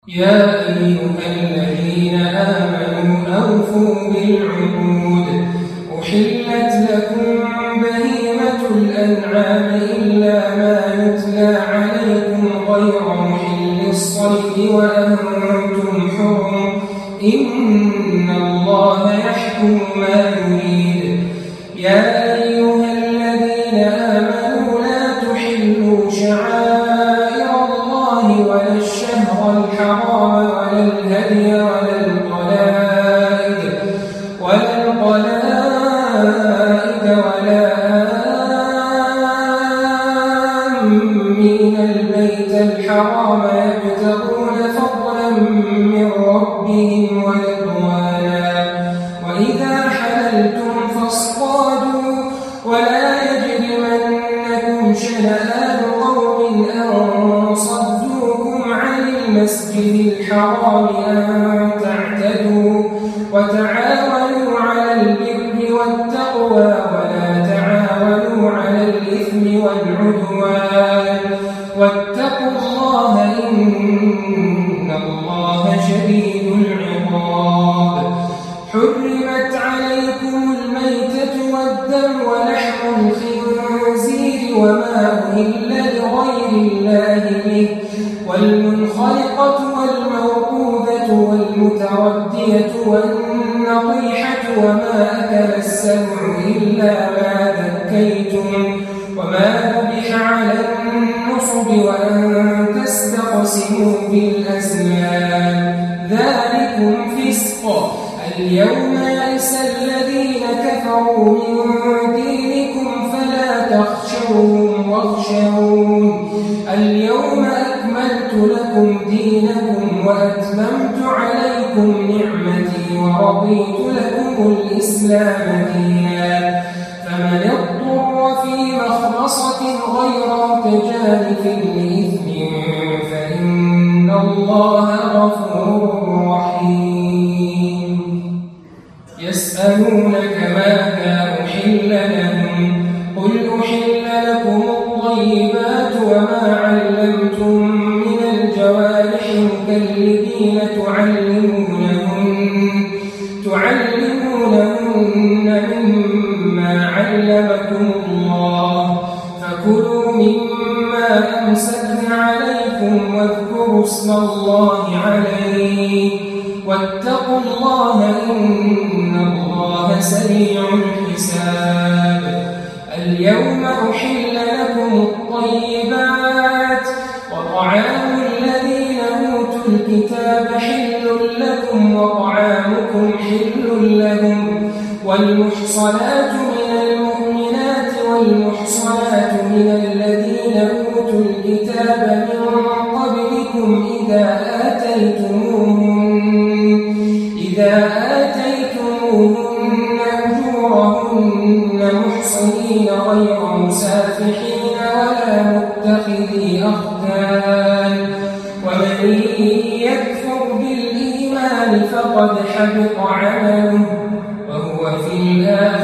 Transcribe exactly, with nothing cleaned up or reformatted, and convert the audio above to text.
يا أيها الذين آمنوا أوفوا بالعقود أحلت لكم بهيمة الأنعام إلا ما يتلى عليكم غير محل الصيد وأنتم حرم إن الله يحكم ما يريد. يا أيها الذين آمنوا لا تحلوا شعائر الله ولا الشهر الحرام ولا الهدي ولا القلائد ولا القلائد ولا آمين البيت الحرام يبتغون فضلا من ربهم ورضوانا وإذا حللتم فاصطادوا ولا يجرمنكم شنآن قوم أن صدوكم عن المسجد الحرام أن تعتدوا وتعاونوا على البر والتقوى ولا تعاونوا على الإثم والعدوان واتقوا الله إن الله شديد العقاب. حرمت عليكم الميتة والدم ولحم الخنزير وما أهل لغير الله به والمنخلقة والموقوذة والمتردية والنطيحة وما أكل السبع إلا ما ذكيتم وما ذبح على النصب وأن تستقسموا بالأزلام ذلكم فسق. اليوم يئس الذين كفروا من دينكم فلا تخشوهم واخشون اليوم أكملت لكم دينكم وأتممت عليكم نعمتي ورضيت لكم الإسلام دينا فمن اضطر في مخمصة غير متجانف لإثم فإن الله غفور رحيم. يسألونك ماذا أحل لهم قل أحل لكم الطيبات وما علمتم من الجوارح مكلبين تعلمونهن تعلمونهن مما علمكم الله فكلوا مما أمسكن عليكم واذكروا اسم الله عليه واتقوا الله إن الله سريع الحساب. اليوم أحل لكم الطيبات وطعام الذين أوتوا الكتاب حل لكم وطعامكم حل لهم والمحصنات من المؤمنات والمحصنات من الذين أوتوا الكتاب من قبلكم إذا آتيتموهن إذا آتيتموهن أجورهن محصنين غير مسافحين ولا متخذي أخدان ومن يكفر بالإيمان فقد حبط عمله وهو في الآخرة